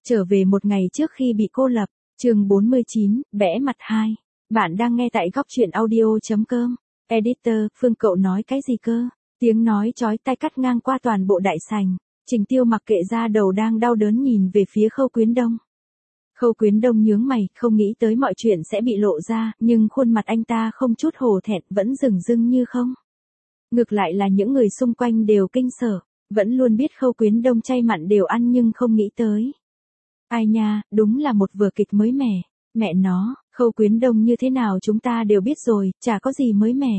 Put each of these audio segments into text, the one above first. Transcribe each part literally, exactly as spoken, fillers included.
Trở về một ngày trước khi bị cô lập, chương bốn mươi chín, bẽ mặt hai. Bạn đang nghe tại góc truyện audio.com. Editor, Phương cậu nói cái gì cơ? Tiếng nói chói tai cắt ngang qua toàn bộ đại sảnh. Trình Tiêu mặc kệ da đầu đang đau đớn nhìn về phía Khâu Quyến Đông. Khâu Quyến Đông nhướng mày, không nghĩ tới mọi chuyện sẽ bị lộ ra, nhưng khuôn mặt anh ta không chút hổ thẹn, vẫn rừng rưng như không. Ngược lại là những người xung quanh đều kinh sợ, vẫn luôn biết Khâu Quyến Đông chay mặn đều ăn nhưng không nghĩ tới. Ai nha, đúng là một vở kịch mới mẻ. Mẹ nó, Khâu Quyến Đông như thế nào chúng ta đều biết rồi, chả có gì mới mẻ.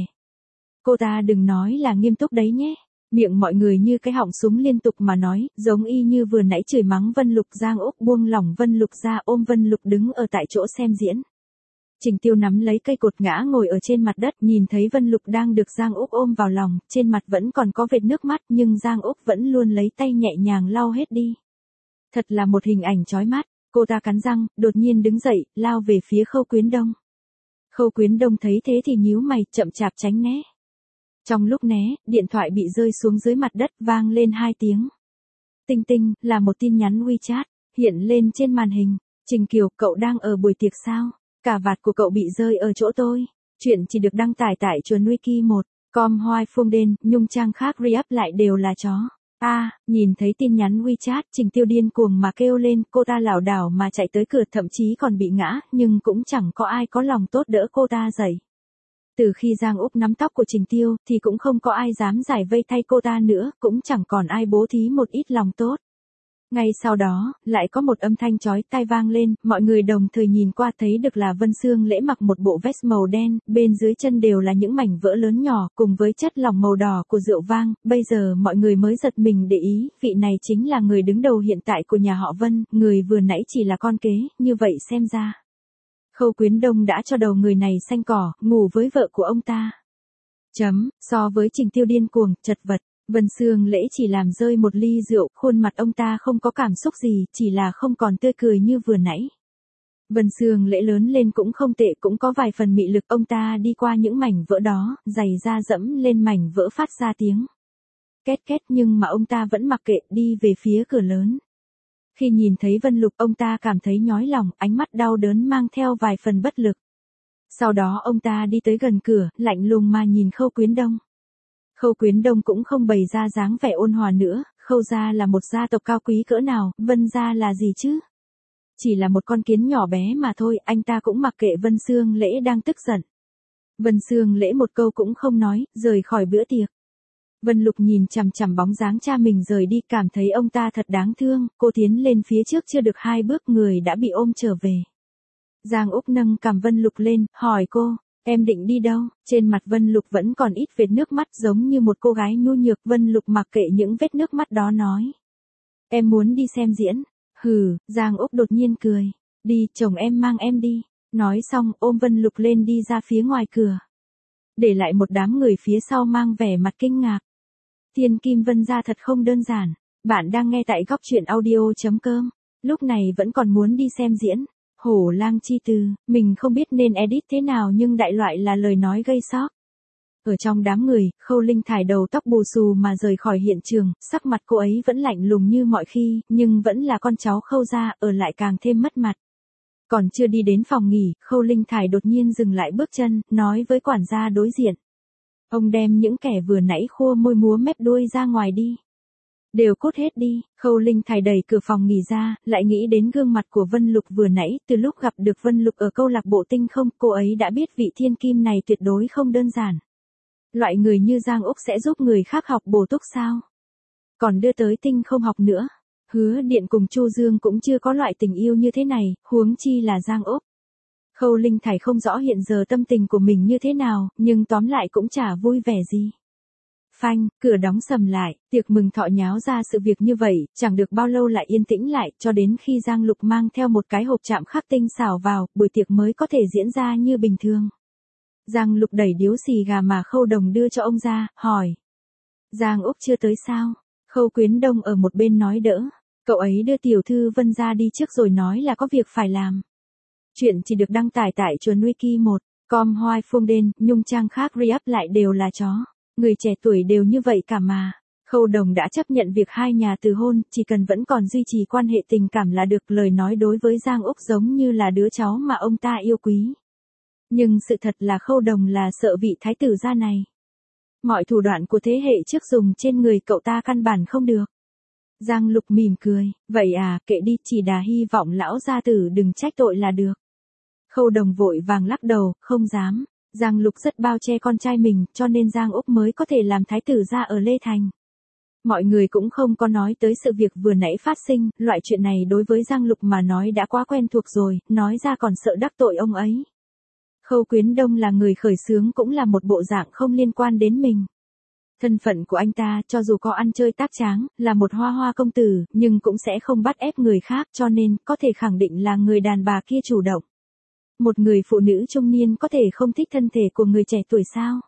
Cô ta đừng nói là nghiêm túc đấy nhé. Miệng mọi người như cái họng súng liên tục mà nói, giống y như vừa nãy chửi mắng Vân Lục. Giang Úc buông lỏng Vân Lục ra, ôm Vân Lục đứng ở tại chỗ xem diễn. Trình Tiêu nắm lấy cây cột ngã ngồi ở trên mặt đất, nhìn thấy Vân Lục đang được Giang Úc ôm vào lòng, trên mặt vẫn còn có vệt nước mắt nhưng Giang Úc vẫn luôn lấy tay nhẹ nhàng lau hết đi. Thật là một hình ảnh chói mắt. Cô ta cắn răng, đột nhiên đứng dậy, lao về phía Khâu Quyến Đông. Khâu Quyến Đông thấy thế thì nhíu mày, chậm chạp tránh né. Trong lúc né, điện thoại bị rơi xuống dưới mặt đất, vang lên hai tiếng. Tinh tinh, là một tin nhắn WeChat, hiện lên trên màn hình. Trình Kiều, cậu đang ở buổi tiệc sao? Cà vạt của cậu bị rơi ở chỗ tôi. Chuyện chỉ được đăng tải tại chuồn wiki một. Com Hoai Phương Đen, Nhung Trang khác re-up lại đều là chó. A, à, nhìn thấy tin nhắn WeChat, Trình Tiêu điên cuồng mà kêu lên, cô ta lảo đảo mà chạy tới cửa, thậm chí còn bị ngã, nhưng cũng chẳng có ai có lòng tốt đỡ cô ta dậy. Từ khi Giang Úc nắm tóc của Trình Tiêu, thì cũng không có ai dám giải vây thay cô ta nữa, cũng chẳng còn ai bố thí một ít lòng tốt. Ngay sau đó, lại có một âm thanh chói tai vang lên, mọi người đồng thời nhìn qua thấy được là Vân Sương Lễ mặc một bộ vest màu đen, bên dưới chân đều là những mảnh vỡ lớn nhỏ, cùng với chất lỏng màu đỏ của rượu vang, bây giờ mọi người mới giật mình để ý, vị này chính là người đứng đầu hiện tại của nhà họ Vân, người vừa nãy chỉ là con kế, như vậy xem ra. Khâu Quyến Đông đã cho đầu người này xanh cỏ, ngủ với vợ của ông ta. Chấm, so với Trình Tiêu điên cuồng, chật vật. Vân Sương Lễ chỉ làm rơi một ly rượu, khuôn mặt ông ta không có cảm xúc gì, chỉ là không còn tươi cười như vừa nãy. Vân Sương Lễ lớn lên cũng không tệ, cũng có vài phần mị lực, ông ta đi qua những mảnh vỡ đó, giày da dẫm lên mảnh vỡ phát ra tiếng két két, nhưng mà ông ta vẫn mặc kệ, đi về phía cửa lớn. Khi nhìn thấy Vân Lục, ông ta cảm thấy nhói lòng, ánh mắt đau đớn mang theo vài phần bất lực. Sau đó ông ta đi tới gần cửa, lạnh lùng mà nhìn Khâu Quyến Đông. Khâu Quyến Đông cũng không bày ra dáng vẻ ôn hòa nữa, Khâu gia là một gia tộc cao quý cỡ nào, Vân gia là gì chứ? Chỉ là một con kiến nhỏ bé mà thôi, anh ta cũng mặc kệ Vân Sương Lễ đang tức giận. Vân Sương Lễ một câu cũng không nói, rời khỏi bữa tiệc. Vân Lục nhìn chằm chằm bóng dáng cha mình rời đi, cảm thấy ông ta thật đáng thương, cô tiến lên phía trước chưa được hai bước người đã bị ôm trở về. Giang Úc nâng cằm Vân Lục lên, hỏi cô. Em định đi đâu? Trên mặt Vân Lục vẫn còn ít vệt nước mắt giống như một cô gái nhu nhược. Vân Lục mặc kệ những vết nước mắt đó nói. Em muốn đi xem diễn. Hừ, Giang Úc đột nhiên cười. Đi, chồng em mang em đi. Nói xong ôm Vân Lục lên đi ra phía ngoài cửa. Để lại một đám người phía sau mang vẻ mặt kinh ngạc. Thiên Kim Vân gia thật không đơn giản. Bạn đang nghe tại góc truyện audio.com. Lúc này vẫn còn muốn đi xem diễn. Hổ lang chi từ, mình không biết nên edit thế nào nhưng đại loại là lời nói gây sốc. Ở trong đám người, Khâu Linh thải đầu tóc bù xù mà rời khỏi hiện trường, sắc mặt cô ấy vẫn lạnh lùng như mọi khi, nhưng vẫn là con cháu Khâu gia, ở lại càng thêm mất mặt. Còn chưa đi đến phòng nghỉ, Khâu Linh thải đột nhiên dừng lại bước chân, nói với quản gia đối diện. Ông đem những kẻ vừa nãy khua môi múa mép đuôi ra ngoài đi. Đều cút hết đi. Khâu Linh thải đẩy cửa phòng nghỉ ra, lại nghĩ đến gương mặt của Vân Lục vừa nãy, từ lúc gặp được Vân Lục ở câu lạc bộ Tinh Không, cô ấy đã biết vị thiên kim này tuyệt đối không đơn giản. Loại người như Giang Úc sẽ giúp người khác học bổ túc sao? Còn đưa tới Tinh Không học nữa. Hứa Điện cùng Chu Dương cũng chưa có loại tình yêu như thế này, huống chi là Giang Úc. Khâu Linh thải không rõ hiện giờ tâm tình của mình như thế nào, nhưng tóm lại cũng chả vui vẻ gì. Phanh, cửa đóng sầm lại, tiệc mừng thọ nháo ra sự việc như vậy, chẳng được bao lâu lại yên tĩnh lại, cho đến khi Giang Lục mang theo một cái hộp chạm khắc tinh xảo vào, buổi tiệc mới có thể diễn ra như bình thường. Giang Lục đẩy điếu xì gà mà Khâu Đồng đưa cho ông ra, hỏi. Giang Úc chưa tới sao? Khâu Quyến Đông ở một bên nói đỡ. Cậu ấy đưa tiểu thư Vân ra đi trước rồi nói là có việc phải làm. Chuyện chỉ được đăng tải tại chuồn wiki một. Com Hoai Phương Đen, Nhung Trang khác re-up lại đều là chó. Người trẻ tuổi đều như vậy cả mà. Khâu Đồng đã chấp nhận việc hai nhà từ hôn, chỉ cần vẫn còn duy trì quan hệ tình cảm là được, lời nói đối với Giang Úc giống như là đứa cháu mà ông ta yêu quý. Nhưng sự thật là Khâu Đồng là sợ vị thái tử gia này. Mọi thủ đoạn của thế hệ trước dùng trên người cậu ta căn bản không được. Giang Lục mỉm cười, vậy à, kệ đi, chỉ đà hy vọng lão gia tử đừng trách tội là được. Khâu Đồng vội vàng lắc đầu, không dám. Giang Lục rất bao che con trai mình, cho nên Giang Úc mới có thể làm thái tử gia ở Lê Thành. Mọi người cũng không có nói tới sự việc vừa nãy phát sinh, loại chuyện này đối với Giang Lục mà nói đã quá quen thuộc rồi, nói ra còn sợ đắc tội ông ấy. Khâu Quyến Đông là người khởi xướng cũng là một bộ dạng không liên quan đến mình. Thân phận của anh ta cho dù có ăn chơi tác tráng, là một hoa hoa công tử, nhưng cũng sẽ không bắt ép người khác, cho nên có thể khẳng định là người đàn bà kia chủ động. Một người phụ nữ trung niên có thể không thích thân thể của người trẻ tuổi sao?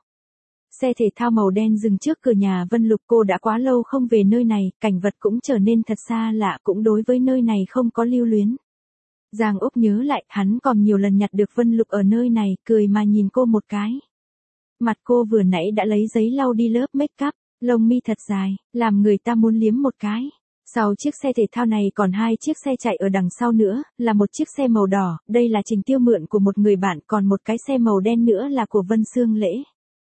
Xe thể thao màu đen dừng trước cửa nhà Vân Lục, cô đã quá lâu không về nơi này, cảnh vật cũng trở nên thật xa lạ, cũng đối với nơi này không có lưu luyến. Giang Úc nhớ lại, hắn còn nhiều lần nhặt được Vân Lục ở nơi này, cười mà nhìn cô một cái. Mặt cô vừa nãy đã lấy giấy lau đi lớp make up, lông mi thật dài, làm người ta muốn liếm một cái. Sau chiếc xe thể thao này còn hai chiếc xe chạy ở đằng sau nữa, là một chiếc xe màu đỏ, đây là Trình Tiêu mượn của một người bạn, còn một cái xe màu đen nữa là của Vân Sương Lễ.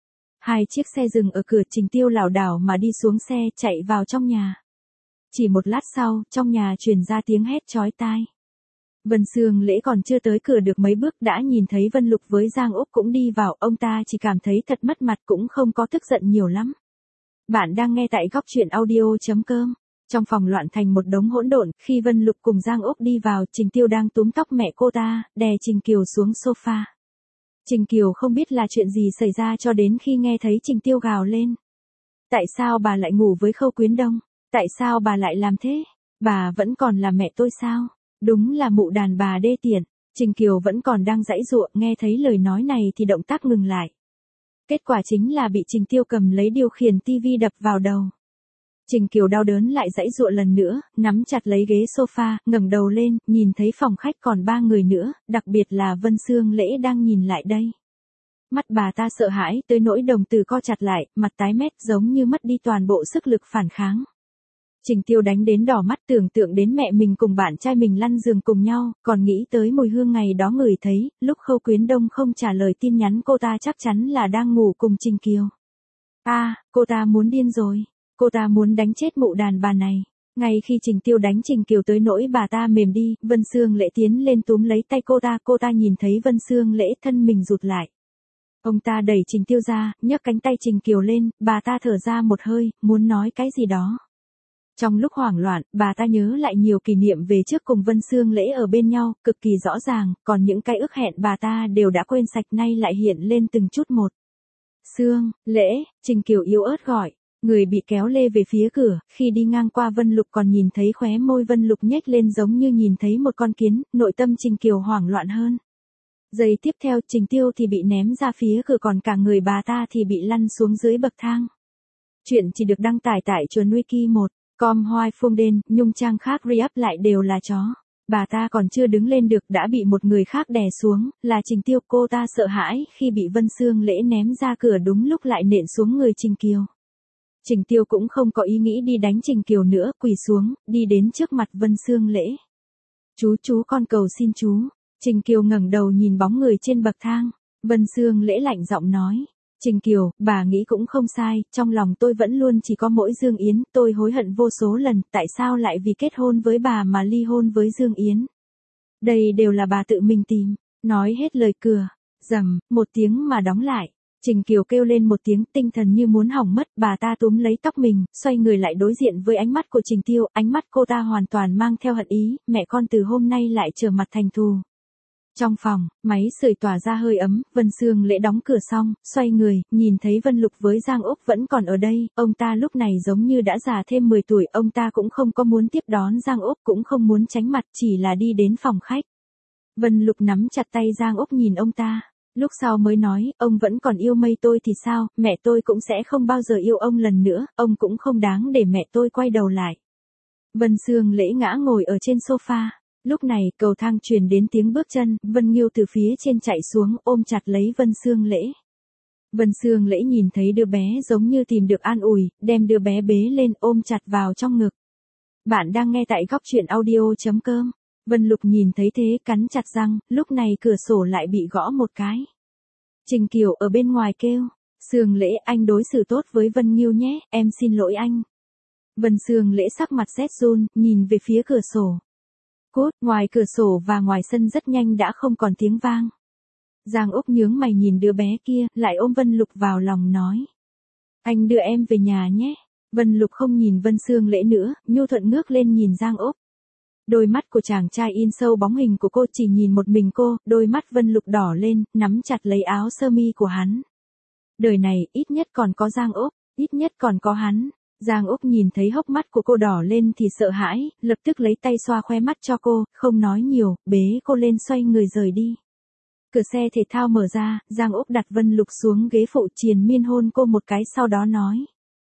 Hai chiếc xe dừng ở cửa, Trình Tiêu lảo đảo mà đi xuống xe, chạy vào trong nhà. Chỉ một lát sau, trong nhà truyền ra tiếng hét chói tai. Vân Sương Lễ còn chưa tới cửa được mấy bước đã nhìn thấy Vân Lục với Giang Úc cũng đi vào, ông ta chỉ cảm thấy thật mất mặt, cũng không có tức giận nhiều lắm. Bạn đang nghe tại góc truyện audio chấm com. Trong phòng loạn thành một đống hỗn độn, khi Vân Lục cùng Giang Úc đi vào, Trình Tiêu đang túm tóc mẹ cô ta, đè Trình Kiều xuống sofa. Trình Kiều không biết là chuyện gì xảy ra cho đến khi nghe thấy Trình Tiêu gào lên. Tại sao bà lại ngủ với Khâu Quyến Đông? Tại sao bà lại làm thế? Bà vẫn còn là mẹ tôi sao? Đúng là mụ đàn bà đê tiện. Trình Kiều vẫn còn đang giãy giụa, nghe thấy lời nói này thì động tác ngừng lại. Kết quả chính là bị Trình Tiêu cầm lấy điều khiển tivi đập vào đầu. Trình Kiều đau đớn lại giãy giụa lần nữa, nắm chặt lấy ghế sofa, ngẩng đầu lên, nhìn thấy phòng khách còn ba người nữa, đặc biệt là Vân Sương Lễ đang nhìn lại đây. Mắt bà ta sợ hãi tới nỗi đồng tử co chặt lại, mặt tái mét giống như mất đi toàn bộ sức lực phản kháng. Trình Tiêu đánh đến đỏ mắt, tưởng tượng đến mẹ mình cùng bạn trai mình lăn giường cùng nhau, còn nghĩ tới mùi hương ngày đó ngửi thấy, lúc Khâu Quyến Đông không trả lời tin nhắn cô ta chắc chắn là đang ngủ cùng Trình Kiều. A, à, cô ta muốn điên rồi. Cô ta muốn đánh chết mụ đàn bà này. Ngay khi Trình Tiêu đánh Trình Kiều tới nỗi bà ta mềm đi, Vân Sương Lễ tiến lên túm lấy tay cô ta, cô ta nhìn thấy Vân Sương Lễ thân mình rụt lại. Ông ta đẩy Trình Tiêu ra, nhấc cánh tay Trình Kiều lên, bà ta thở ra một hơi, muốn nói cái gì đó. Trong lúc hoảng loạn, bà ta nhớ lại nhiều kỷ niệm về trước cùng Vân Sương Lễ ở bên nhau, cực kỳ rõ ràng, còn những cái ước hẹn bà ta đều đã quên sạch nay lại hiện lên từng chút một. Sương, Lễ, Trình Kiều yếu ớt gọi. Người bị kéo lê về phía cửa, khi đi ngang qua Vân Lục còn nhìn thấy khóe môi Vân Lục nhếch lên giống như nhìn thấy một con kiến, nội tâm Trình Kiều hoảng loạn hơn. Giây tiếp theo Trình Tiêu thì bị ném ra phía cửa, còn cả người bà ta thì bị lăn xuống dưới bậc thang. Chuyện chỉ được đăng tải tại chuồn wiki một com Hoài Phương Đen, nhung trang khác re-up lại đều là chó. Bà ta còn chưa đứng lên được đã bị một người khác đè xuống, là Trình Tiêu. Cô ta sợ hãi khi bị Vân Sương Lễ ném ra cửa đúng lúc lại nện xuống người Trình Kiều. Trình Tiêu cũng không có ý nghĩ đi đánh Trình Kiều nữa, quỳ xuống, đi đến trước mặt Vân Sương Lễ. Chú chú con cầu xin chú. Trình Kiều ngẩng đầu nhìn bóng người trên bậc thang. Vân Sương Lễ lạnh giọng nói. Trình Kiều, bà nghĩ cũng không sai, trong lòng tôi vẫn luôn chỉ có mỗi Dương Yến, tôi hối hận vô số lần, tại sao lại vì kết hôn với bà mà ly hôn với Dương Yến. Đây đều là bà tự mình tìm. Nói hết lời cửa, rầm, một tiếng mà đóng lại. Trình Kiều kêu lên một tiếng, tinh thần như muốn hỏng mất, bà ta túm lấy tóc mình, xoay người lại đối diện với ánh mắt của Trình Tiêu, ánh mắt cô ta hoàn toàn mang theo hận ý, mẹ con từ hôm nay lại trở mặt thành thù. Trong phòng, máy sưởi tỏa ra hơi ấm, Vân Sương Lễ đóng cửa xong, xoay người, nhìn thấy Vân Lục với Giang Úc vẫn còn ở đây, ông ta lúc này giống như đã già thêm mười tuổi, ông ta cũng không có muốn tiếp đón Giang Úc, cũng không muốn tránh mặt, chỉ là đi đến phòng khách. Vân Lục nắm chặt tay Giang Úc nhìn ông ta. Lúc sau mới nói, ông vẫn còn yêu mây tôi thì sao, mẹ tôi cũng sẽ không bao giờ yêu ông lần nữa, ông cũng không đáng để mẹ tôi quay đầu lại. Vân Sương Lễ ngã ngồi ở trên sofa. Lúc này, cầu thang truyền đến tiếng bước chân, Vân Nghiêu từ phía trên chạy xuống, ôm chặt lấy Vân Sương Lễ. Vân Sương Lễ nhìn thấy đứa bé giống như tìm được an ủi, đem đứa bé bế lên ôm chặt vào trong ngực. Bạn đang nghe tại góc chuyện audio.com. Vân Lục nhìn thấy thế cắn chặt răng, lúc này cửa sổ lại bị gõ một cái. Trình Kiều ở bên ngoài kêu, Sương Lễ anh đối xử tốt với Vân Nghiêu nhé, em xin lỗi anh. Vân Sương Lễ sắc mặt rét run, nhìn về phía cửa sổ. Cốt, ngoài cửa sổ và ngoài sân rất nhanh đã không còn tiếng vang. Giang Úc nhướng mày nhìn đứa bé kia, lại ôm Vân Lục vào lòng nói. Anh đưa em về nhà nhé. Vân Lục không nhìn Vân Sương Lễ nữa, nhu thuận ngước lên nhìn Giang Úc. Đôi mắt của chàng trai in sâu bóng hình của cô, chỉ nhìn một mình cô, đôi mắt Vân Lục đỏ lên, nắm chặt lấy áo sơ mi của hắn. Đời này, ít nhất còn có Giang Úc, ít nhất còn có hắn. Giang Úc nhìn thấy hốc mắt của cô đỏ lên thì sợ hãi, lập tức lấy tay xoa khóe mắt cho cô, không nói nhiều, bế cô lên xoay người rời đi. Cửa xe thể thao mở ra, Giang Úc đặt Vân Lục xuống ghế phụ triền miên hôn cô một cái sau đó nói.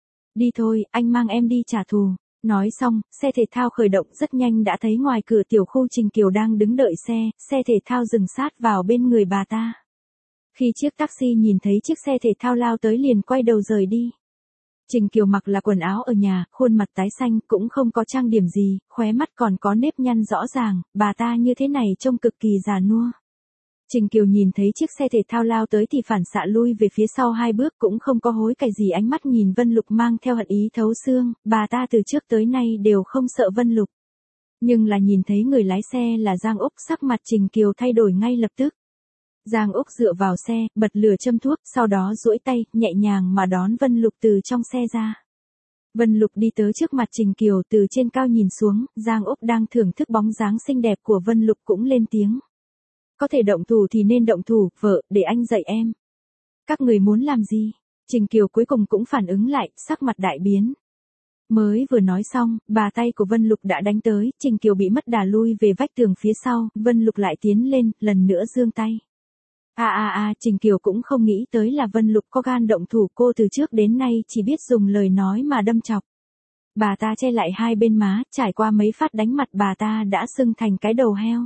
Đi thôi, anh mang em đi trả thù. Nói xong, xe thể thao khởi động rất nhanh đã thấy ngoài cửa tiểu khu Trình Kiều đang đứng đợi xe, xe thể thao dừng sát vào bên người bà ta. Khi chiếc taxi nhìn thấy chiếc xe thể thao lao tới liền quay đầu rời đi. Trình Kiều mặc là quần áo ở nhà, khuôn mặt tái xanh, cũng không có trang điểm gì, khóe mắt còn có nếp nhăn rõ ràng, bà ta như thế này trông cực kỳ già nua. Trình Kiều nhìn thấy chiếc xe thể thao lao tới thì phản xạ lui về phía sau hai bước, cũng không có hối cải gì, ánh mắt nhìn Vân Lục mang theo hận ý thấu xương, bà ta từ trước tới nay đều không sợ Vân Lục. Nhưng là nhìn thấy người lái xe là Giang Úc, sắc mặt Trình Kiều thay đổi ngay lập tức. Giang Úc dựa vào xe, bật lửa châm thuốc, sau đó duỗi tay, nhẹ nhàng mà đón Vân Lục từ trong xe ra. Vân Lục đi tới trước mặt Trình Kiều, từ trên cao nhìn xuống, Giang Úc đang thưởng thức bóng dáng xinh đẹp của Vân Lục cũng lên tiếng. Có thể động thủ thì nên động thủ, vợ, để anh dạy em. Các người muốn làm gì? Trình Kiều cuối cùng cũng phản ứng lại, sắc mặt đại biến. Mới vừa nói xong, bà tay của Vân Lục đã đánh tới, Trình Kiều bị mất đà lui về vách tường phía sau, Vân Lục lại tiến lên, lần nữa giương tay. À à à, Trình Kiều cũng không nghĩ tới là Vân Lục có gan động thủ, cô từ trước đến nay chỉ biết dùng lời nói mà đâm chọc. Bà ta che lại hai bên má, trải qua mấy phát đánh mặt bà ta đã sưng thành cái đầu heo.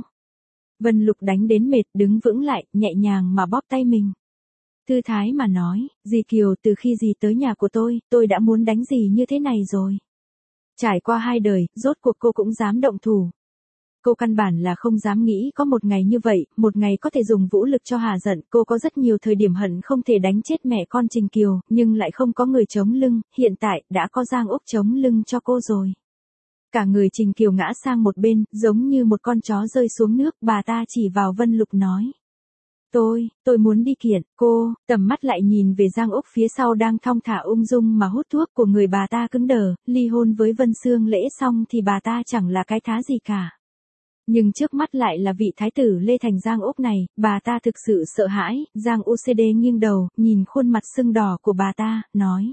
Vân Lục đánh đến mệt, đứng vững lại, nhẹ nhàng mà bóp tay mình. Thư thái mà nói, dì Kiều, từ khi dì tới nhà của tôi, tôi đã muốn đánh dì như thế này rồi. Trải qua hai đời, rốt cuộc cô cũng dám động thủ. Cô căn bản là không dám nghĩ có một ngày như vậy, một ngày có thể dùng vũ lực cho hà giận. Cô có rất nhiều thời điểm hận không thể đánh chết mẹ con Trình Kiều, nhưng lại không có người chống lưng, hiện tại đã có Giang Úc chống lưng cho cô rồi. Cả người Trình Kiều ngã sang một bên, giống như một con chó rơi xuống nước, bà ta chỉ vào Vân Lục nói. Tôi, tôi muốn đi kiện, cô, tầm mắt lại nhìn về Giang Úc phía sau đang thong thả ung dung mà hút thuốc, của người bà ta cứng đờ, ly hôn với Vân Sương Lễ xong thì bà ta chẳng là cái thá gì cả. Nhưng trước mắt lại là vị thái tử Lê Thành Giang Úc này, bà ta thực sự sợ hãi. Giang u xê đê nghiêng đầu, nhìn khuôn mặt sưng đỏ của bà ta, nói.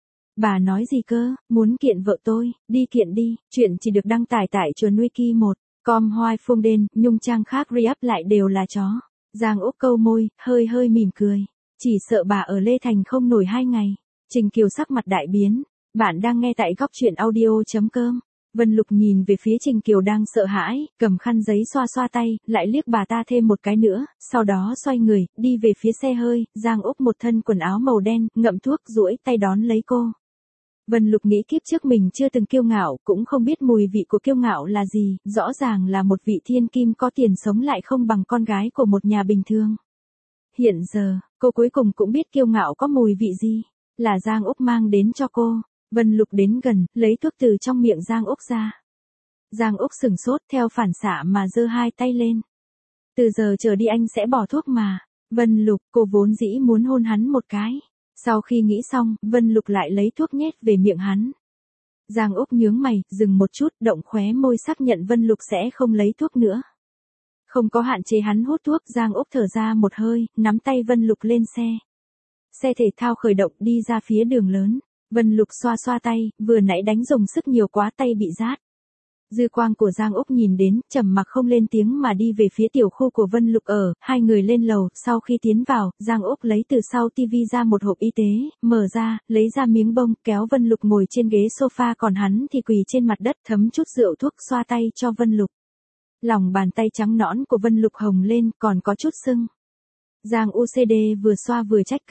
Bà nói gì cơ, muốn kiện vợ tôi, đi kiện đi, chuyện chỉ được đăng tải tại chuồn wiki một, com hoai phương đen, nhung trang khác re-up lại đều là chó. Giang Úc câu môi, hơi hơi mỉm cười, chỉ sợ bà ở Lê Thành không nổi hai ngày. Trình Kiều sắc mặt đại biến, bạn đang nghe tại góc chuyện audio.com. Vân Lục nhìn về phía Trình Kiều đang sợ hãi, cầm khăn giấy xoa xoa tay, lại liếc bà ta thêm một cái nữa, sau đó xoay người, đi về phía xe hơi. Giang Úc một thân quần áo màu đen, ngậm thuốc, duỗi tay đón lấy cô. Vân Lục nghĩ kiếp trước mình chưa từng kiêu ngạo, cũng không biết mùi vị của kiêu ngạo là gì, rõ ràng là một vị thiên kim có tiền sống lại không bằng con gái của một nhà bình thường. Hiện giờ, cô cuối cùng cũng biết kiêu ngạo có mùi vị gì, là Giang Úc mang đến cho cô. Vân Lục đến gần, lấy thuốc từ trong miệng Giang Úc ra. Giang Úc sửng sốt, theo phản xạ mà giơ hai tay lên. Từ giờ trở đi anh sẽ bỏ thuốc mà. Vân Lục, cô vốn dĩ muốn hôn hắn một cái. Sau khi nghĩ xong, Vân Lục lại lấy thuốc nhét về miệng hắn. Giang Úc nhướng mày, dừng một chút, động khóe môi xác nhận Vân Lục sẽ không lấy thuốc nữa. Không có hạn chế hắn hút thuốc, Giang Úc thở ra một hơi, nắm tay Vân Lục lên xe. Xe thể thao khởi động đi ra phía đường lớn. Vân Lục xoa xoa tay, vừa nãy đánh dùng sức nhiều quá tay bị rát. Dư quang của Giang Úc nhìn đến, trầm mặc không lên tiếng mà đi về phía tiểu khu của Vân Lục ở, hai người lên lầu, sau khi tiến vào, Giang Úc lấy từ sau tivi ra một hộp y tế, mở ra, lấy ra miếng bông, kéo Vân Lục ngồi trên ghế sofa, còn hắn thì quỳ trên mặt đất, thấm chút rượu thuốc xoa tay cho Vân Lục. Lòng bàn tay trắng nõn của Vân Lục hồng lên, còn có chút sưng. Giang u xê đê vừa xoa vừa trách cứ,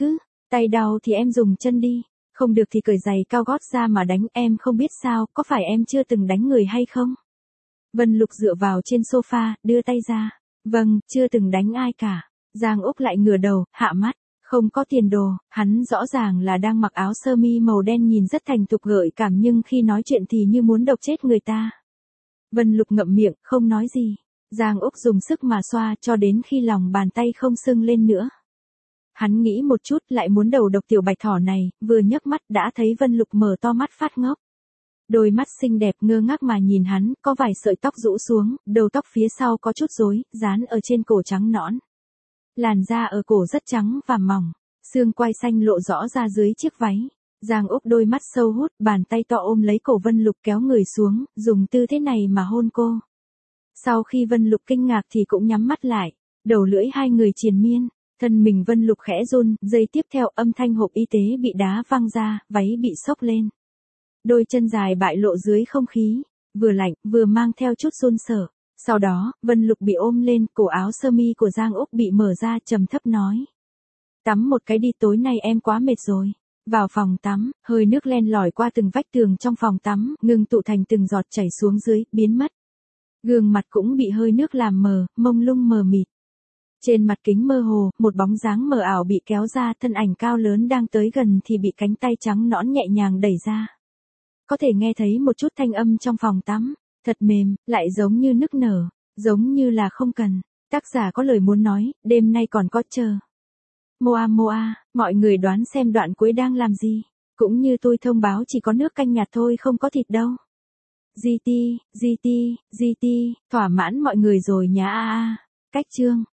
Tay đau thì em dùng chân đi, không được thì cởi giày cao gót ra mà đánh, em không biết sao, có phải em chưa từng đánh người hay không? Vân Lục dựa vào trên sofa, đưa tay ra. Vâng, chưa từng đánh ai cả. Giang Úc lại ngửa đầu, hạ mắt. Không có tiền đồ, hắn rõ ràng là đang mặc áo sơ mi màu đen nhìn rất thành thục gợi cảm nhưng khi nói chuyện thì như muốn độc chết người ta. Vân Lục ngậm miệng, không nói gì. Giang Úc dùng sức mà xoa cho đến khi lòng bàn tay không sưng lên nữa. Hắn nghĩ một chút lại muốn đầu độc tiểu bạch thỏ này, vừa nhấc mắt đã thấy Vân Lục mở to mắt phát ngốc. Đôi mắt xinh đẹp ngơ ngác mà nhìn hắn, có vài sợi tóc rũ xuống, đầu tóc phía sau có chút rối, dán ở trên cổ trắng nõn. Làn da ở cổ rất trắng và mỏng, xương quai xanh lộ rõ ra dưới chiếc váy. Giang Úc đôi mắt sâu hút, bàn tay to ôm lấy cổ Vân Lục kéo người xuống, dùng tư thế này mà hôn cô. Sau khi Vân Lục kinh ngạc thì cũng nhắm mắt lại, đầu lưỡi hai người triền miên, thân mình Vân Lục khẽ run, giây tiếp theo âm thanh hộp y tế bị đá văng ra, váy bị xốc lên. Đôi chân dài bại lộ dưới không khí, vừa lạnh, vừa mang theo chút run sợ. Sau đó, Vân Lục bị ôm lên, cổ áo sơ mi của Giang Úc bị mở ra trầm thấp nói. Tắm một cái đi, tối nay em quá mệt rồi. Vào phòng tắm, hơi nước len lỏi qua từng vách tường trong phòng tắm, ngừng tụ thành từng giọt chảy xuống dưới, biến mất. Gương mặt cũng bị hơi nước làm mờ, mông lung mờ mịt. Trên mặt kính mơ hồ, một bóng dáng mờ ảo bị kéo ra, thân ảnh cao lớn đang tới gần thì bị cánh tay trắng nõn nhẹ nhàng đẩy ra. Có thể nghe thấy một chút thanh âm trong phòng tắm, thật mềm, lại giống như nức nở, giống như là không cần. Tác giả có lời muốn nói, đêm nay còn có chờ. Moa Moa, mọi người đoán xem đoạn cuối đang làm gì. Cũng như tôi thông báo chỉ có nước canh nhạt thôi không có thịt đâu. giê tê, giê tê, giê tê, thỏa mãn mọi người rồi nhá a a. Cách chương.